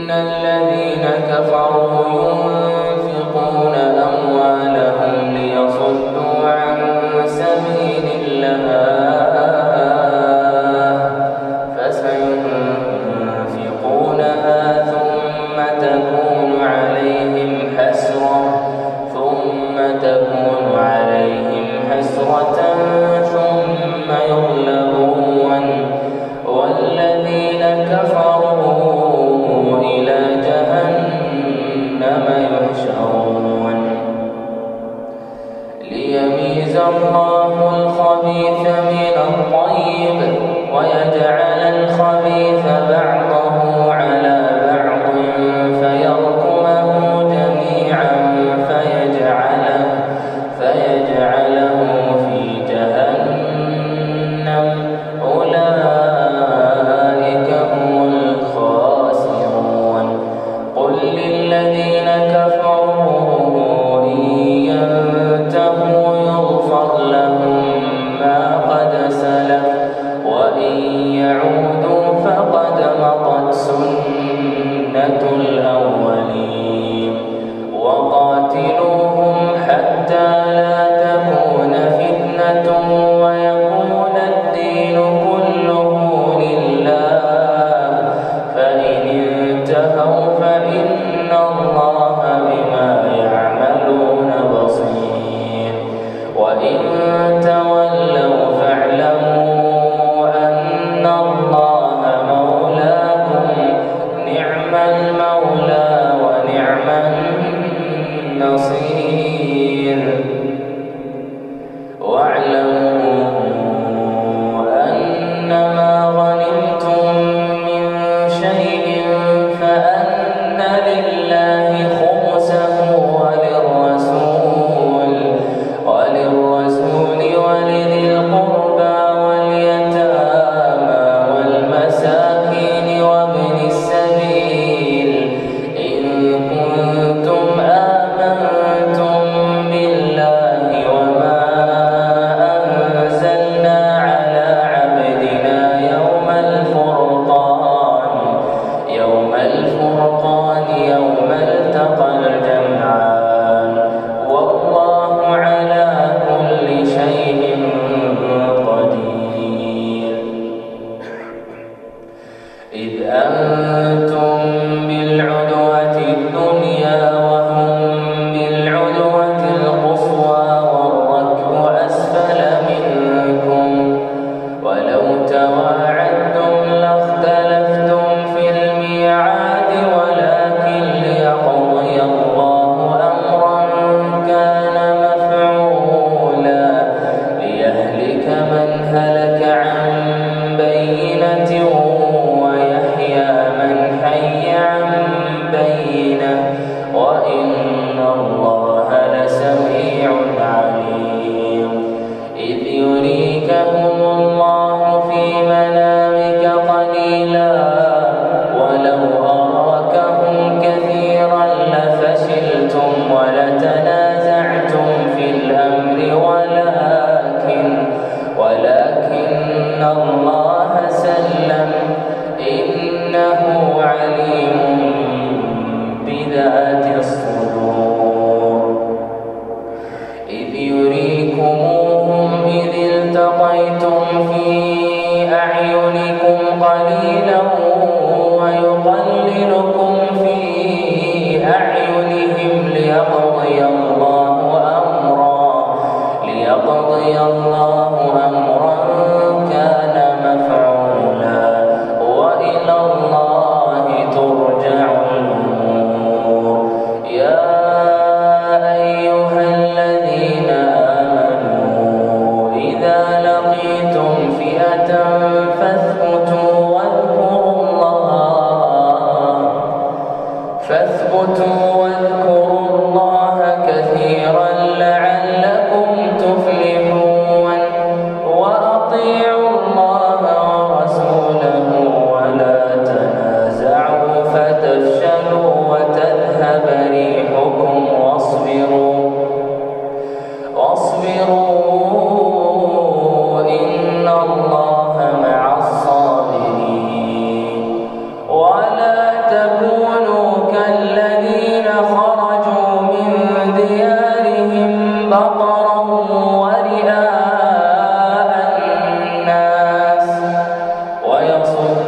الذين كفروا ينفقون أموالهم ليصدوا عن سبيل الله فسينفقونها ثم تكون عليهم حسرة ثم يغلبون والذين كفروا إلى جهنم يحشرون ليميز الله الخبيث من الطيب ويجعل الخبيث بعضه على بعض فيركمه جميعا فيجعله في جهنم أولئك هم الخاسرون قل للذين كفروا إن ينتهوا يغفر لهم ما قد سلف وإن يعودوا فقد مضت سنة الأولين وقاتلوهم حتى لا تكون فتنة ويكون الدين كله لله فإن انتهوا فإن الله بما يعملون بصير وإن تولوا فاعلموا أن الله مولاكم نعم المولى ونعم النصير واعلموا أنما غنمتم من شيء فأن لله خمسه وللرسول ولذي القربى واليتامى والمساكين وابن السبيل إن كنتم آمنتم بالله وما أنزلنا على عبدنا يوم الفرقان يوم التقى الجمعان والله على كل شيء قدير إذ أنتم بالعدوة الدنيا وهم بالعدوة القصوى والركب أسفل منكم ولو تواعدتم لاختلفتم في الميعاد ولكن ليقضي الله أمرا كان مفعولا ليهلك من هلك عن بينة ويحيى من حي عن بينة وإن الله لسميع عليم إذ يريكهم الله في منامك قليلا ولو أراكهم كثيرا لفشلتم ولتنازعتم في الأمر ولكن الله سلم إنه عليم بذات الصدور إذ يريكموهم إذ التقيتم في أعينكم قليلا ويقللكم في أعينهم ليقضي الله أمرا كان مفعولا وإلى الله ترجع الأمور يا أيها الذين آمنوا إذا لقيتم فئة فاثبتوا واذكروا الله كثيرا لعلكم تفلحون وأطيعوا الله ورسوله ولا تنازعوا فتفشلوا وتذهب ريحكم واصبروا إن الله مع الصابرين ولا تكونوا بطرا ورئاء الناس ويصد